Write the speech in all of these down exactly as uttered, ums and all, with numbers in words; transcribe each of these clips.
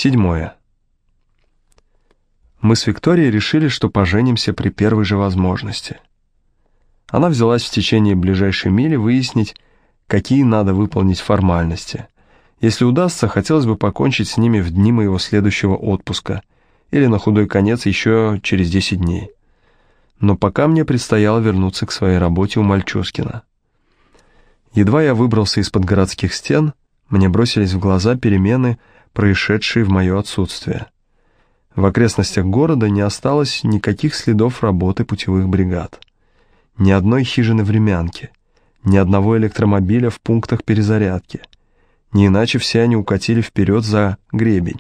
Седьмое. Мы с Викторией решили, что поженимся при первой же возможности. Она взялась в течение ближайшей мили выяснить, какие надо выполнить формальности. Если удастся, хотелось бы покончить с ними в дни моего следующего отпуска или на худой конец еще через десять дней. Но пока мне предстояло вернуться к своей работе у Мальчускина. Едва я выбрался из-под городских стен, мне бросились в глаза перемены, происшедшие в мое отсутствие. В окрестностях города не осталось никаких следов работы путевых бригад. Ни одной хижины-времянки, ни одного электромобиля в пунктах перезарядки. Не иначе все они укатили вперед за гребень.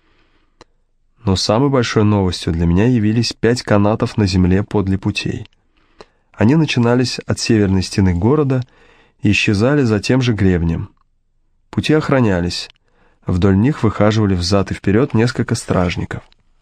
Но самой большой новостью для меня явились пять канатов на земле подле путей. Они начинались от северной стены города и исчезали за тем же гребнем. Пути охранялись. Вдоль них выхаживали взад и вперед несколько стражников.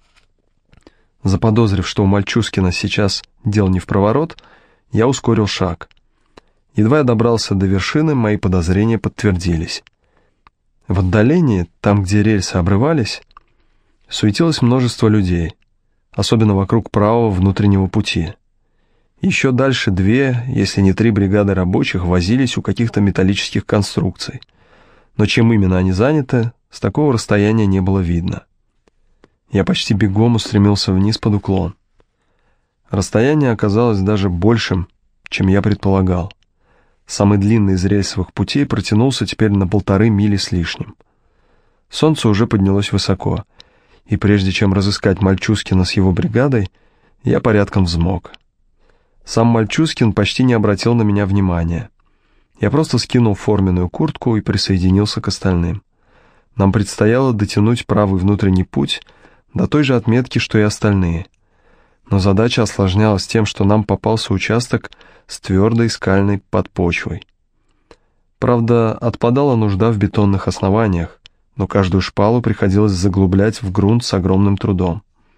Заподозрив, что у Мальчускина сейчас дел не в проворот, я ускорил шаг. Едва я добрался до вершины, мои подозрения подтвердились. В отдалении, там, где рельсы обрывались, суетилось множество людей, особенно вокруг правого внутреннего пути. Еще дальше две, если не три бригады рабочих возились у каких-то металлических конструкций. Но чем именно они заняты, с такого расстояния не было видно. Я почти бегом устремился вниз под уклон. Расстояние оказалось даже большим, чем я предполагал. Самый длинный из рельсовых путей протянулся теперь на полторы мили с лишним. Солнце уже поднялось высоко, и прежде чем разыскать Мальчускина с его бригадой, я порядком взмок. Сам Мальчускин почти не обратил на меня внимания. Я просто скинул форменную куртку и присоединился к остальным. Нам предстояло дотянуть правый внутренний путь до той же отметки, что и остальные. Но задача осложнялась тем, что нам попался участок с твердой скальной подпочвой. Правда, отпадала нужда в бетонных основаниях, но каждую шпалу приходилось заглублять в грунт с огромным трудом.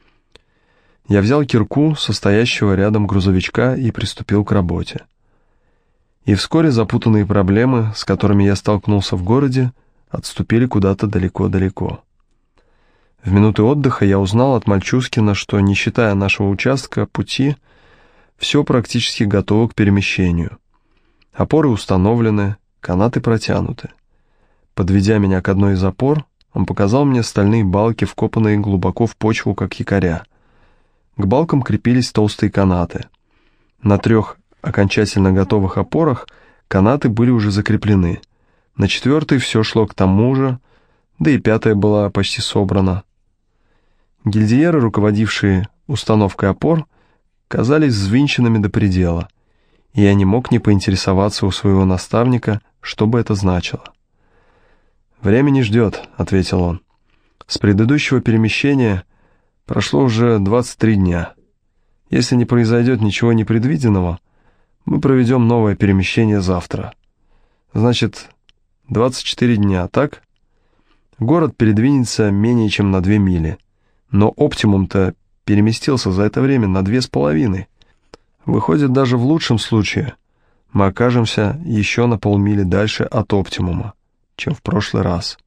Я взял кирку, состоящего рядом грузовичка, и приступил к работе. И вскоре запутанные проблемы, с которыми я столкнулся в городе, отступили куда-то далеко-далеко. В минуты отдыха я узнал от Мальчускина, что, не считая нашего участка пути, все практически готово к перемещению. Опоры установлены, канаты протянуты. Подведя меня к одной из опор, он показал мне стальные балки, вкопанные глубоко в почву, как якоря. К балкам крепились толстые канаты. На трех окончательно готовых опорах канаты были уже закреплены. На четвертой все шло к тому же, да и пятая была почти собрана. Гильдиеры, руководившие установкой опор, казались взвинченными до предела, и я не мог не поинтересоваться у своего наставника, что бы это значило. «Время не ждет», — ответил он. «С предыдущего перемещения прошло уже двадцать три дня. Если не произойдет ничего непредвиденного, мы проведем новое перемещение завтра. Значит, двадцать четыре дня, так? Город передвинется менее чем на две мили, но оптимум-то переместился за это время на две с половиной. Выходит, даже в лучшем случае мы окажемся еще на полмили дальше от оптимума, чем в прошлый раз.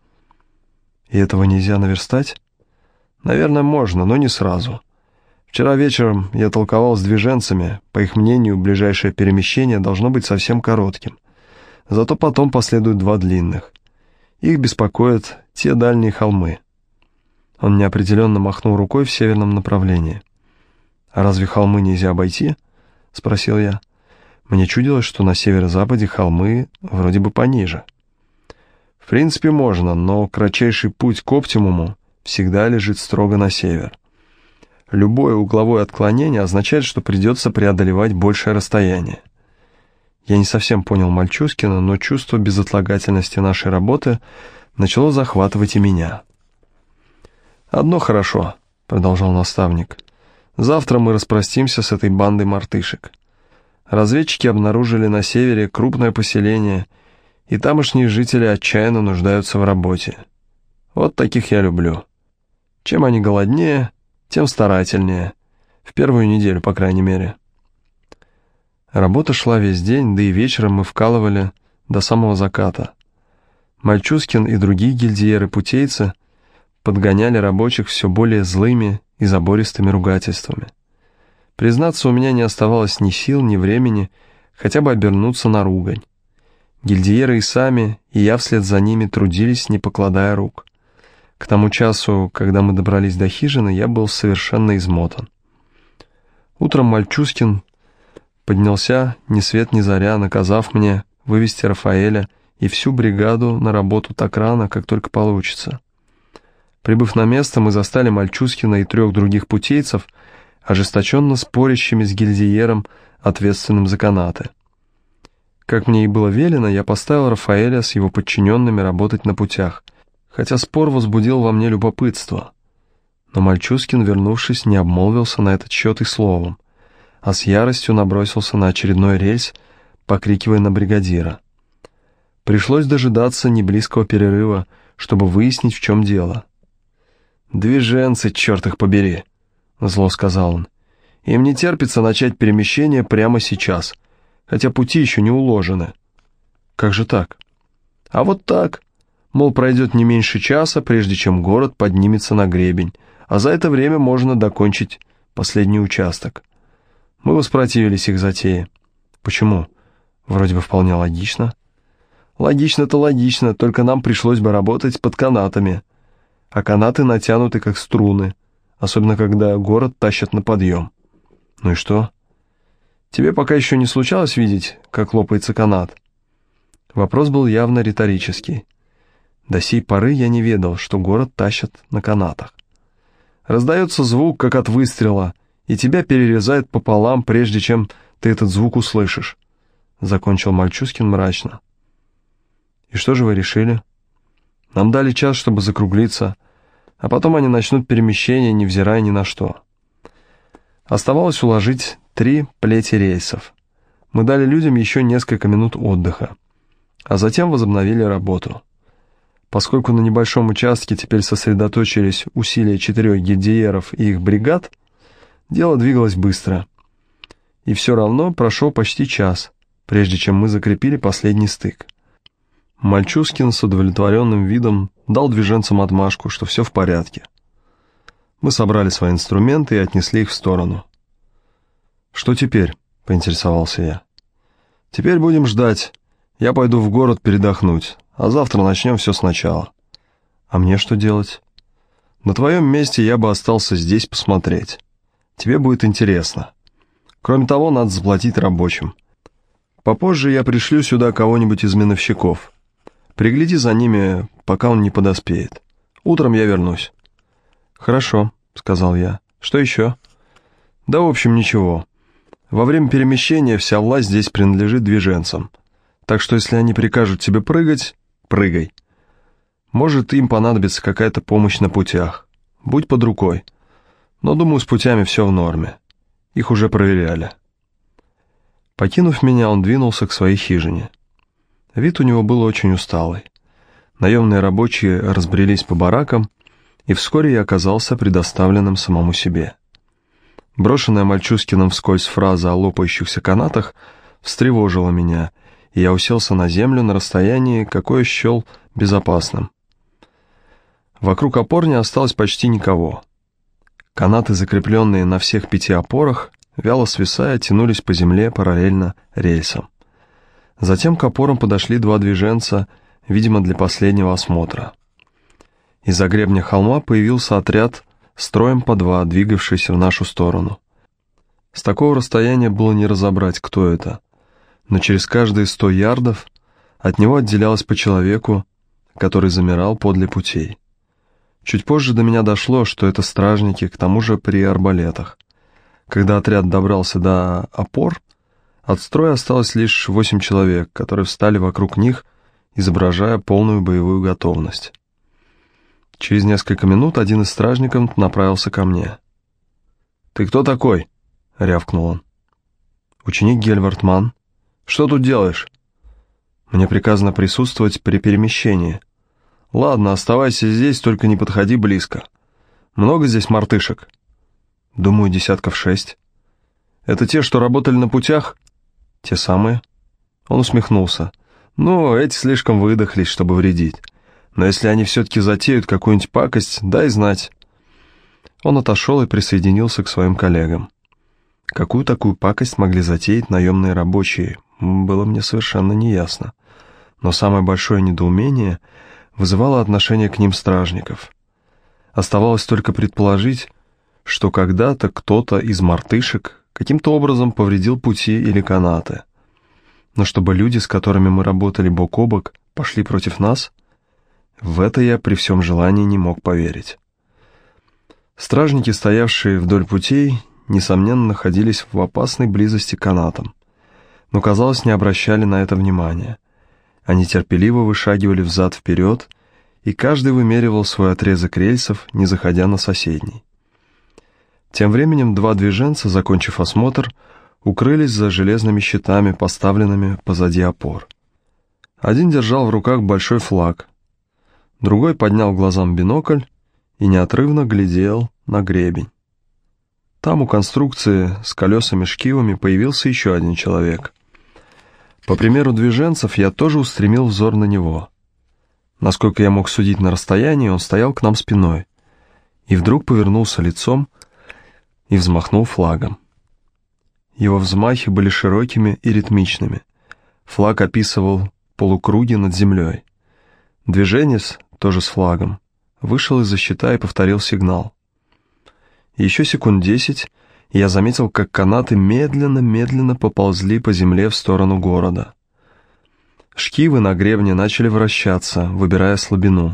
И этого нельзя наверстать? Наверное, можно, но не сразу. Вчера вечером я толковал с движенцами, по их мнению, ближайшее перемещение должно быть совсем коротким. Зато потом последуют два длинных. Их беспокоят те дальние холмы. Он неопределенно махнул рукой в северном направлении. «А разве холмы нельзя обойти?» — спросил я. Мне чудилось, что на северо-западе холмы вроде бы пониже. «В принципе, можно, но кратчайший путь к оптимуму всегда лежит строго на север. Любое угловое отклонение означает, что придется преодолевать большее расстояние». Я не совсем понял Мальчускина, но чувство безотлагательности нашей работы начало захватывать и меня. «Одно хорошо», — продолжал наставник. «Завтра мы распростимся с этой бандой мартышек. Разведчики обнаружили на севере крупное поселение, и тамошние жители отчаянно нуждаются в работе. Вот таких я люблю. Чем они голоднее, тем старательнее. В первую неделю, по крайней мере». Работа шла весь день, да и вечером мы вкалывали до самого заката. Мальчускин и другие гильдиеры-путейцы подгоняли рабочих все более злыми и забористыми ругательствами. Признаться, у меня не оставалось ни сил, ни времени хотя бы обернуться на ругань. Гильдиеры и сами, и я вслед за ними трудились, не покладая рук. К тому часу, когда мы добрались до хижины, я был совершенно измотан. Утром Мальчускин поднялся ни свет ни заря, наказав мне вывести Рафаэля и всю бригаду на работу так рано, как только получится. Прибыв на место, мы застали Мальчускина и трех других путейцев, ожесточенно спорящими с гильдиером, ответственным за канаты. Как мне и было велено, я поставил Рафаэля с его подчиненными работать на путях, хотя спор возбудил во мне любопытство. Но Мальчускин, вернувшись, не обмолвился на этот счет и словом, а с яростью набросился на очередной рельс, покрикивая на бригадира. Пришлось дожидаться неблизкого перерыва, чтобы выяснить, в чем дело. «Движенцы, черт их побери!» — зло сказал он. «Им не терпится начать перемещение прямо сейчас, хотя пути еще не уложены». «Как же так?» «А вот так. Мол, пройдет не меньше часа, прежде чем город поднимется на гребень, а за это время можно докончить последний участок». Мы воспротивились их затее. «Почему? Вроде бы вполне логично». «Логично-то логично, только нам пришлось бы работать под канатами, а канаты натянуты как струны, особенно когда город тащат на подъем». «Ну и что? Тебе пока еще не случалось видеть, как лопается канат?» Вопрос был явно риторический. До сей поры я не ведал, что город тащат на канатах. Раздается звук, как от выстрела, и тебя перерезают пополам, прежде чем ты этот звук услышишь», — закончил Мальчускин мрачно. «И что же вы решили?» «Нам дали час, чтобы закруглиться, а потом они начнут перемещение, невзирая ни на что». Оставалось уложить три плети рельсов. Мы дали людям еще несколько минут отдыха, а затем возобновили работу. Поскольку на небольшом участке теперь сосредоточились усилия четырех гильдиеров и их бригад, дело двигалось быстро. И все равно прошел почти час, прежде чем мы закрепили последний стык. Мальчускин с удовлетворенным видом дал движенцам отмашку, что все в порядке. Мы собрали свои инструменты и отнесли их в сторону. «Что теперь?» — поинтересовался я. «Теперь будем ждать. Я пойду в город передохнуть, а завтра начнем все сначала». «А мне что делать?» «На твоем месте я бы остался здесь посмотреть. Тебе будет интересно. Кроме того, надо заплатить рабочим. Попозже я пришлю сюда кого-нибудь из миновщиков. Пригляди за ними, пока он не подоспеет. Утром я вернусь». «Хорошо», — сказал я. «Что еще?» «Да, в общем, ничего. Во время перемещения вся власть здесь принадлежит движенцам. Так что, если они прикажут тебе прыгать, прыгай. Может, им понадобится какая-то помощь на путях. Будь под рукой. Но, думаю, с путями все в норме. Их уже проверяли». Покинув меня, он двинулся к своей хижине. Вид у него был очень усталый. Наемные рабочие разбрелись по баракам, и вскоре я оказался предоставленным самому себе. Брошенная Мальчускиным вскользь фраза о лопающихся канатах встревожила меня, и я уселся на землю на расстоянии, какое счел безопасным. Вокруг опорни осталось почти никого. Канаты, закрепленные на всех пяти опорах, вяло свисая, тянулись по земле параллельно рельсам. Затем к опорам подошли два движенца, видимо, для последнего осмотра. Из-за гребня холма появился отряд, строем по два, двигавшийся в нашу сторону. С такого расстояния было не разобрать, кто это, но через каждые сто ярдов от него отделялось по человеку, который замирал подле путей. Чуть позже до меня дошло, что это стражники, к тому же при арбалетах. Когда отряд добрался до опор, от строя осталось лишь восемь человек, которые встали вокруг них, изображая полную боевую готовность. Через несколько минут один из стражников направился ко мне. «Ты кто такой?» — рявкнул он. «Ученик Гельвартман. Что тут делаешь?» «Мне приказано присутствовать при перемещении». «Ладно, оставайся здесь, только не подходи близко. Много здесь мартышек?» «Думаю, десятков шесть». «Это те, что работали на путях?» «Те самые». Он усмехнулся. «Ну, эти слишком выдохлись, чтобы вредить. Но если они все-таки затеют какую-нибудь пакость, дай знать». Он отошел и присоединился к своим коллегам. Какую такую пакость могли затеять наемные рабочие, было мне совершенно неясно. Но самое большое недоумение вызывало отношение к ним стражников. Оставалось только предположить, что когда-то кто-то из мартышек каким-то образом повредил пути или канаты. Но чтобы люди, с которыми мы работали бок о бок, пошли против нас, в это я при всем желании не мог поверить. Стражники, стоявшие вдоль путей, несомненно, находились в опасной близости к канатам, но, казалось, не обращали на это внимания. Они терпеливо вышагивали взад-вперед, и каждый вымеривал свой отрезок рельсов, не заходя на соседний. Тем временем два движенца, закончив осмотр, укрылись за железными щитами, поставленными позади опор. Один держал в руках большой флаг, другой поднял глазам бинокль и неотрывно глядел на гребень. Там у конструкции с колесами-шкивами появился еще один человек. По примеру движенцев я тоже устремил взор на него. Насколько я мог судить на расстоянии, он стоял к нам спиной и вдруг повернулся лицом и взмахнул флагом. Его взмахи были широкими и ритмичными. Флаг описывал полукруги над землей. Движенец, тоже с флагом, вышел из-за щита и повторил сигнал. Еще секунд десять, и я заметил, как канаты медленно-медленно поползли по земле в сторону города. Шкивы на гребне начали вращаться, выбирая слабину.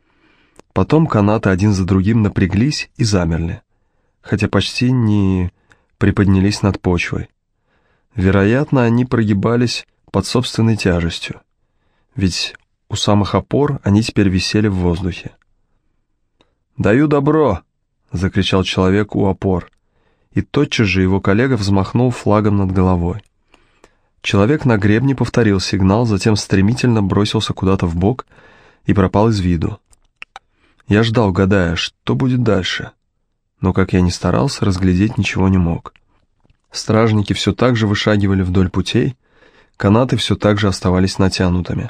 Потом канаты один за другим напряглись и замерли, хотя почти не приподнялись над почвой. Вероятно, они прогибались под собственной тяжестью, ведь у самых опор они теперь висели в воздухе. «Даю добро!» — закричал человек у опор, и тотчас же его коллега взмахнул флагом над головой. Человек на гребне повторил сигнал, затем стремительно бросился куда-то вбок и пропал из виду. Я ждал, гадая, что будет дальше, но, как я ни старался, разглядеть ничего не мог. Стражники все так же вышагивали вдоль путей, канаты все так же оставались натянутыми.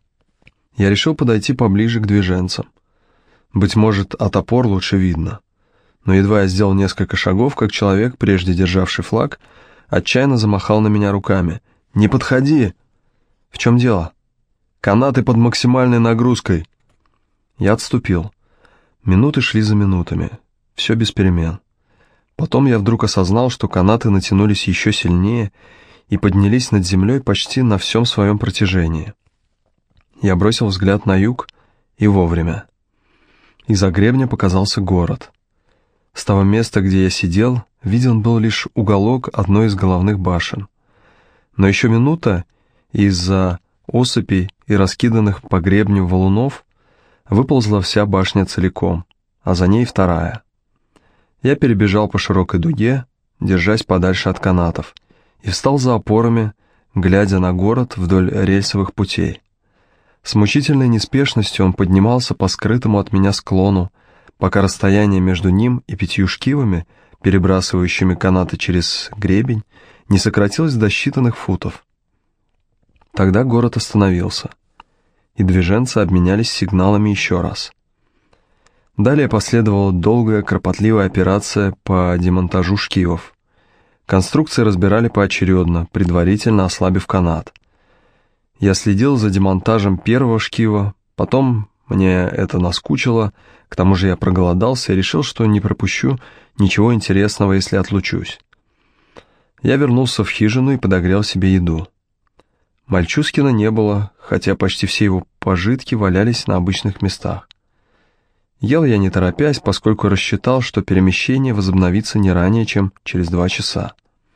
Я решил подойти поближе к движенцам. Быть может, от опор лучше видно. Но едва я сделал несколько шагов, как человек, прежде державший флаг, отчаянно замахал на меня руками. «Не подходи!» «В чем дело?» «Канаты под максимальной нагрузкой!» Я отступил. Минуты шли за минутами. Все без перемен. Потом я вдруг осознал, что канаты натянулись еще сильнее и поднялись над землей почти на всем своем протяжении. Я бросил взгляд на юг, и вовремя. Из-за гребня показался город. С того места, где я сидел, виден был лишь уголок одной из головных башен. Но еще минута, и из-за осыпей и раскиданных по гребню валунов выползла вся башня целиком, а за ней вторая. Я перебежал по широкой дуге, держась подальше от канатов, и встал за опорами, глядя на город вдоль рельсовых путей. С мучительной неспешностью он поднимался по скрытому от меня склону, пока расстояние между ним и пятью шкивами, перебрасывающими канаты через гребень, не сократилось до считанных футов. Тогда город остановился, и движенцы обменялись сигналами еще раз. Далее последовала долгая, кропотливая операция по демонтажу шкивов. Конструкции разбирали поочередно, предварительно ослабив канат. Я следил за демонтажем первого шкива, потом мне это наскучило, к тому же я проголодался и решил, что не пропущу ничего интересного, если отлучусь. Я вернулся в хижину и подогрел себе еду. Мальчускина не было, хотя почти все его пожитки валялись на обычных местах. Ел я не торопясь, поскольку рассчитал, что перемещение возобновится не ранее, чем через два часа.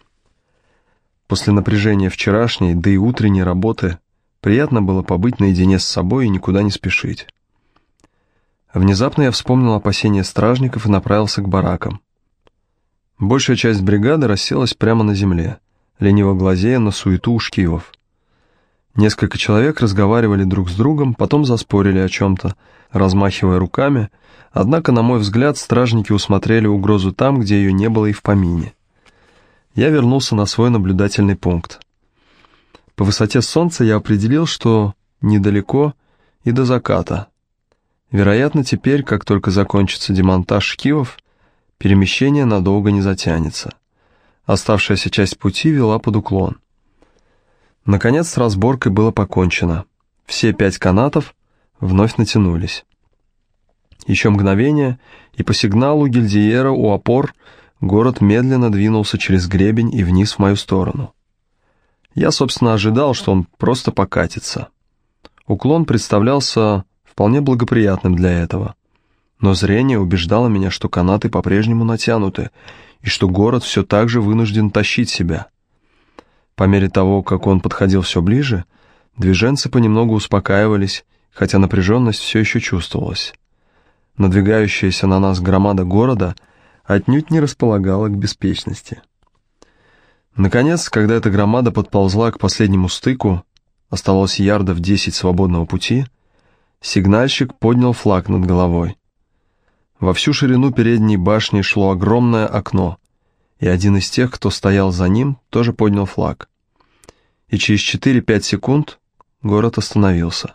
После напряжения вчерашней, да и утренней работы, приятно было побыть наедине с собой и никуда не спешить. Внезапно я вспомнил опасения стражников и направился к баракам. Большая часть бригады расселась прямо на земле, лениво глазея на суету у шкивов. Несколько человек разговаривали друг с другом, потом заспорили о чем-то, размахивая руками, однако, на мой взгляд, стражники усмотрели угрозу там, где ее не было и в помине. Я вернулся на свой наблюдательный пункт. По высоте солнца я определил, что недалеко и до заката, Вероятно, теперь, как только закончится демонтаж шкивов, перемещение надолго не затянется. Оставшаяся часть пути вела под уклон. Наконец, с разборкой было покончено. Все пять канатов вновь натянулись. Еще мгновение, и по сигналу гильдиера у опор город медленно двинулся через гребень и вниз в мою сторону. Я, собственно, ожидал, что он просто покатится. Уклон представлялся вполне благоприятным для этого. Но зрение убеждало меня, что канаты по-прежнему натянуты, и что город все так же вынужден тащить себя. По мере того, как он подходил все ближе, движенцы понемногу успокаивались, хотя напряженность все еще чувствовалась. Надвигающаяся на нас громада города отнюдь не располагала к беспечности. Наконец, когда эта громада подползла к последнему стыку, оставалось ярдов десять свободного пути, сигнальщик поднял флаг над головой. Во всю ширину передней башни шло огромное окно, и один из тех, кто стоял за ним, тоже поднял флаг. И через четыре-пять секунд город остановился.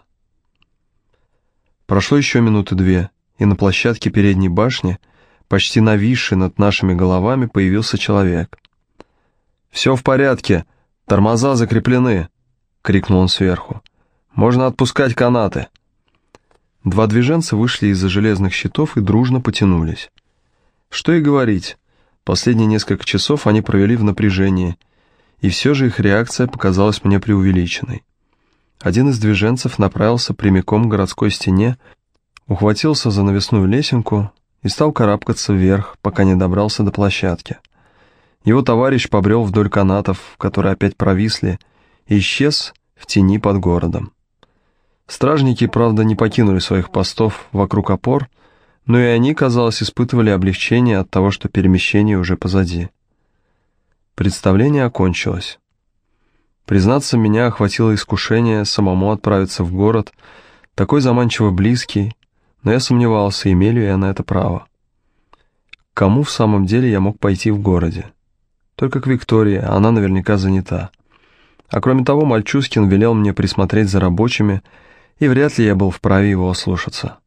Прошло еще минуты две, и на площадке передней башни, почти нависшей над нашими головами, появился человек. «Все в порядке, тормоза закреплены!» — крикнул он сверху. «Можно отпускать канаты!» Два движенца вышли из-за железных щитов и дружно потянулись. Что и говорить, последние несколько часов они провели в напряжении, и все же их реакция показалась мне преувеличенной. Один из движенцев направился прямиком к городской стене, ухватился за навесную лесенку и стал карабкаться вверх, пока не добрался до площадки. Его товарищ побрел вдоль канатов, которые опять провисли, и исчез в тени под городом. Стражники, правда, не покинули своих постов вокруг опор, но и они, казалось, испытывали облегчение от того, что перемещение уже позади. Представление окончилось. Признаться, меня охватило искушение самому отправиться в город, такой заманчиво близкий, но я сомневался, имею ли я на это право. К кому в самом деле я мог пойти в городе? Только к Виктории, она наверняка занята. А кроме того, Мальчускин велел мне присмотреть за рабочими, и вряд ли я был вправе его ослушаться.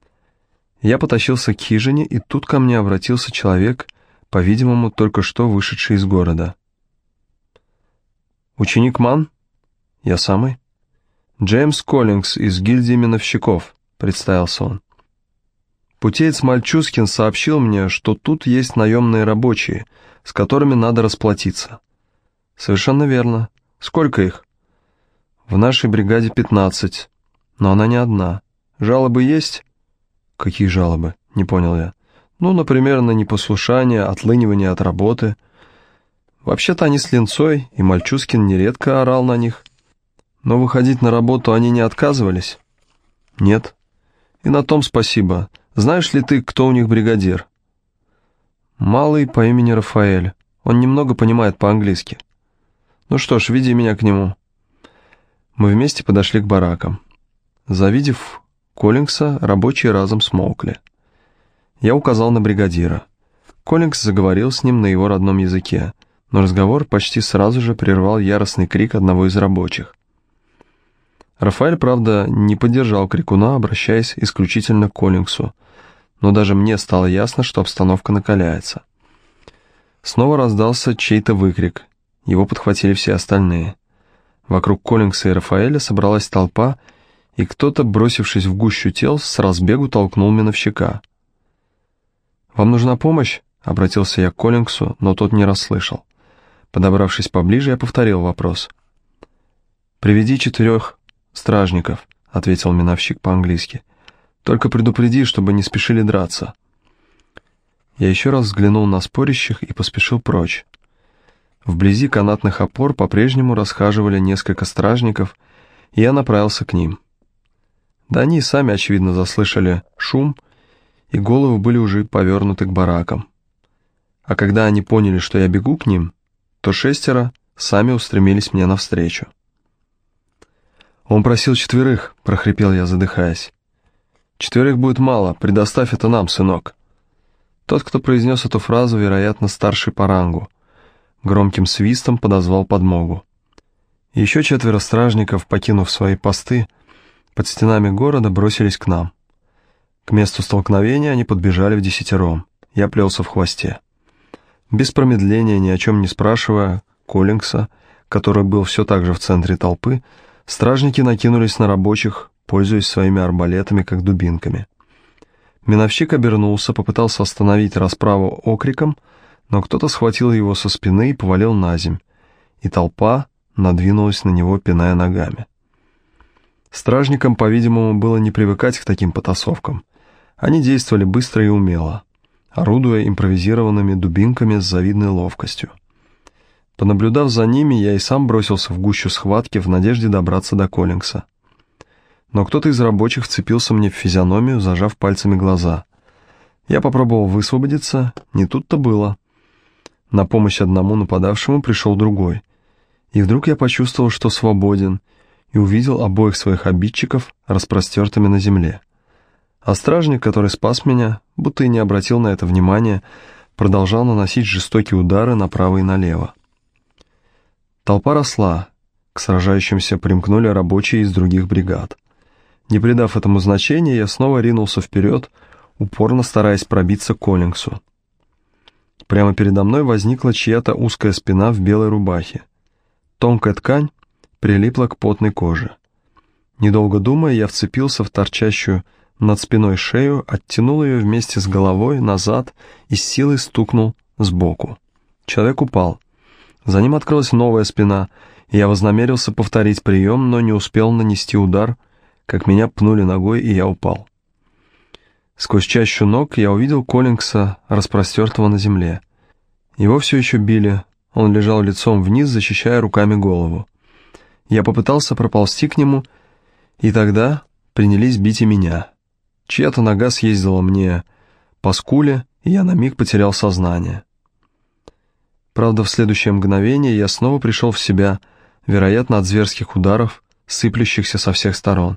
Я потащился к хижине, и тут ко мне обратился человек, по-видимому, только что вышедший из города. «Ученик Ман?» «Я самый». «Джеймс Коллингс из гильдии миновщиков», — представился он. «Путеец Мальчускин сообщил мне, что тут есть наемные рабочие, с которыми надо расплатиться». «Совершенно верно. Сколько их?» «В нашей бригаде пятнадцать, но она не одна. Жалобы есть?» «Какие жалобы?» — не понял я. «Ну, например, на непослушание, отлынивание от работы». Вообще-то они с линцой, и Мальчускин нередко орал на них. Но выходить на работу они не отказывались? Нет. И на том спасибо. Знаешь ли ты, кто у них бригадир? Малый по имени Рафаэль. Он немного понимает по-английски. Ну что ж, веди меня к нему. Мы вместе подошли к баракам. Завидев Коллингса, рабочие разом смолкли. Я указал на бригадира. Коллингс заговорил с ним на его родном языке, но разговор почти сразу же прервал яростный крик одного из рабочих. Рафаэль, правда, не поддержал крикуна, обращаясь исключительно к Коллингсу, но даже мне стало ясно, что обстановка накаляется. Снова раздался чей-то выкрик, его подхватили все остальные. Вокруг Коллингса и Рафаэля собралась толпа, и кто-то, бросившись в гущу тел, с разбегу толкнул миновщика. «Вам нужна помощь?» — обратился я к Коллингсу, но тот не расслышал. Подобравшись поближе, я повторил вопрос. «Приведи четырех стражников», — ответил миновщик по-английски. «Только предупреди, чтобы не спешили драться». Я еще раз взглянул на спорящих и поспешил прочь. Вблизи канатных опор по-прежнему расхаживали несколько стражников, и я направился к ним. Да они и сами, очевидно, заслышали шум, и головы были уже повернуты к баракам. А когда они поняли, что я бегу к ним, то шестеро сами устремились мне навстречу. «Он просил четверых», — прохрипел я, задыхаясь. «Четверых будет мало, предоставь это нам, сынок». Тот, кто произнес эту фразу, вероятно, старший по рангу, громким свистом подозвал подмогу. Еще четверо стражников, покинув свои посты, под стенами города бросились к нам. К месту столкновения они подбежали вдесятером. Я плелся в хвосте. Без промедления, ни о чем не спрашивая Коллинса, который был все так же в центре толпы, стражники накинулись на рабочих, пользуясь своими арбалетами как дубинками. Миновщик обернулся, попытался остановить расправу окриком, но кто-то схватил его со спины и повалил на земь, и толпа надвинулась на него, пиная ногами. Стражникам, по-видимому, было не привыкать к таким потасовкам. Они действовали быстро и умело, орудуя импровизированными дубинками с завидной ловкостью. Понаблюдав за ними, я и сам бросился в гущу схватки в надежде добраться до Коллинса. Но кто-то из рабочих вцепился мне в физиономию, зажав пальцами глаза. Я попробовал высвободиться, не тут-то было. На помощь одному нападавшему пришел другой. И вдруг я почувствовал, что свободен, и увидел обоих своих обидчиков распростертыми на земле. А стражник, который спас меня, будто и не обратил на это внимания, продолжал наносить жестокие удары направо и налево. Толпа росла, к сражающимся примкнули рабочие из других бригад. Не придав этому значения, я снова ринулся вперед, упорно стараясь пробиться к Коллинсу. Прямо передо мной возникла чья-то узкая спина в белой рубахе. Тонкая ткань прилипла к потной коже. Недолго думая, я вцепился в торчащую над спиной шею, оттянул ее вместе с головой назад и с силой стукнул сбоку. Человек упал. За ним открылась новая спина, и я вознамерился повторить прием, но не успел нанести удар, как меня пнули ногой, и я упал. Сквозь чащу ног я увидел Коллинса, распростертого на земле. Его все еще били, он лежал лицом вниз, защищая руками голову. Я попытался проползти к нему, и тогда принялись бить и меня. Чья-то нога съездила мне по скуле, и я на миг потерял сознание. Правда, в следующее мгновение я снова пришел в себя, вероятно, от зверских ударов, сыплющихся со всех сторон.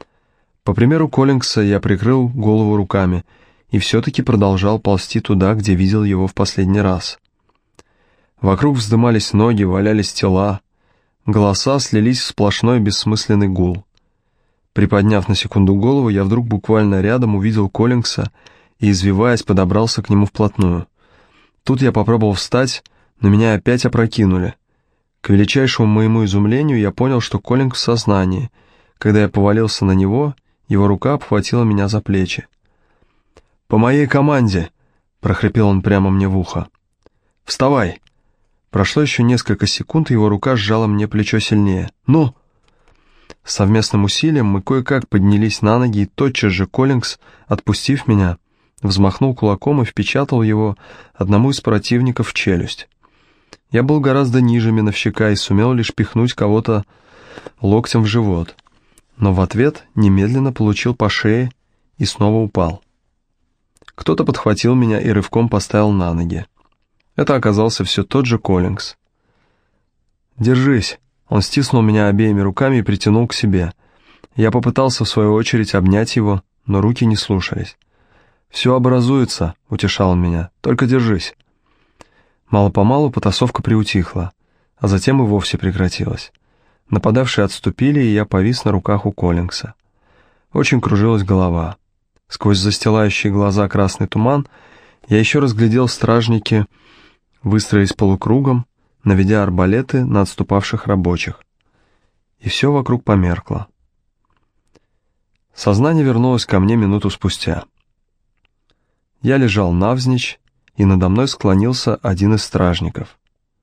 По примеру Коллинса я прикрыл голову руками и все-таки продолжал ползти туда, где видел его в последний раз. Вокруг вздымались ноги, валялись тела, голоса слились в сплошной бессмысленный гул. Приподняв на секунду голову, я вдруг буквально рядом увидел Коллинса и, извиваясь, подобрался к нему вплотную. Тут я попробовал встать, но меня опять опрокинули. К величайшему моему изумлению я понял, что Коллинс в сознании. Когда я повалился на него, его рука обхватила меня за плечи. «По моей команде!» — прохрипел он прямо мне в ухо. «Вставай!» Прошло еще несколько секунд, и его рука сжала мне плечо сильнее. «Ну!» Совместным усилием мы кое-как поднялись на ноги, и тотчас же Коллинс, отпустив меня, взмахнул кулаком и впечатал его одному из противников в челюсть. Я был гораздо ниже миновщика и сумел лишь пихнуть кого-то локтем в живот, но в ответ немедленно получил по шее и снова упал. Кто-то подхватил меня и рывком поставил на ноги. Это оказался все тот же Коллинс. «Держись!» Он стиснул меня обеими руками и притянул к себе. Я попытался в свою очередь обнять его, но руки не слушались. «Все образуется», — утешал он меня, — «только держись». Мало-помалу потасовка приутихла, а затем и вовсе прекратилась. Нападавшие отступили, и я повис на руках у Коллинса. Очень кружилась голова. Сквозь застилающие глаза красный туман я еще разглядел стражники, выстроились полукругом, наведя арбалеты на отступавших рабочих. И все вокруг померкло. Сознание вернулось ко мне минуту спустя. Я лежал навзничь, и надо мной склонился один из стражников.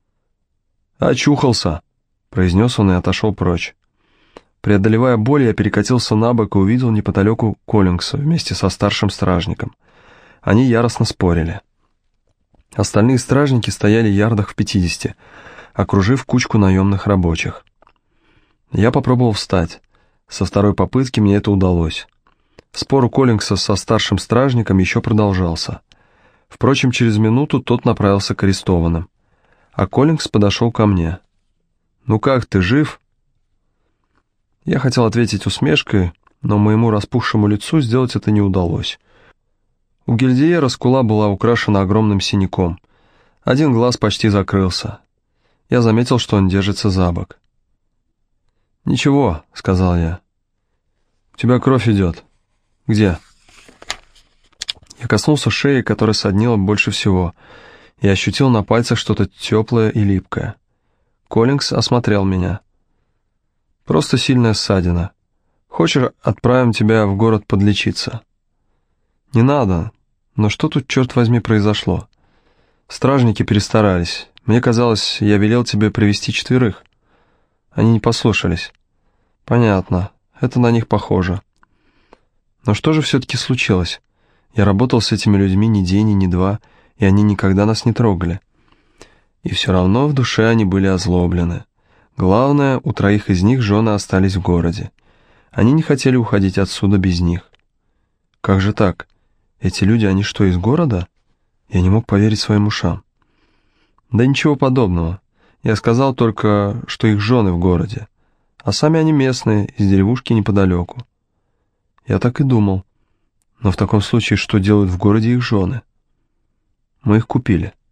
«Очухался!» — произнес он и отошел прочь. Преодолевая боль, я перекатился на бок и увидел неподалеку Коллинса вместе со старшим стражником. Они яростно спорили. Остальные стражники стояли ярдах в пятидесяти, окружив кучку наемных рабочих. Я попробовал встать. Со второй попытки мне это удалось. Спор у Коллинса со старшим стражником еще продолжался. Впрочем, через минуту тот направился к арестованным, а Коллинс подошел ко мне. «Ну как, ты жив?» Я хотел ответить усмешкой, но моему распухшему лицу сделать это не удалось. У гильдиера скула была украшена огромным синяком. Один глаз почти закрылся. Я заметил, что он держится за бок. «Ничего», — сказал я. «У тебя кровь идет». «Где?» Я коснулся шеи, которая соднила больше всего, и ощутил на пальцах что-то теплое и липкое. Коллинз осмотрел меня. «Просто сильная ссадина. Хочешь, отправим тебя в город подлечиться?» «Не надо. Но что тут, черт возьми, произошло? Стражники перестарались. Мне казалось, я велел тебе привести четверых. Они не послушались». «Понятно. Это на них похоже. Но что же все-таки случилось? Я работал с этими людьми ни день, ни два, и они никогда нас не трогали. И все равно в душе они были озлоблены. Главное, у троих из них жены остались в городе. Они не хотели уходить отсюда без них». «Как же так? Эти люди, они что, из города?» Я не мог поверить своим ушам. «Да ничего подобного. Я сказал только, что их жены в городе, а сами они местные, из деревушки неподалеку». «Я так и думал. Но в таком случае, что делают в городе их жены?» «Мы их купили».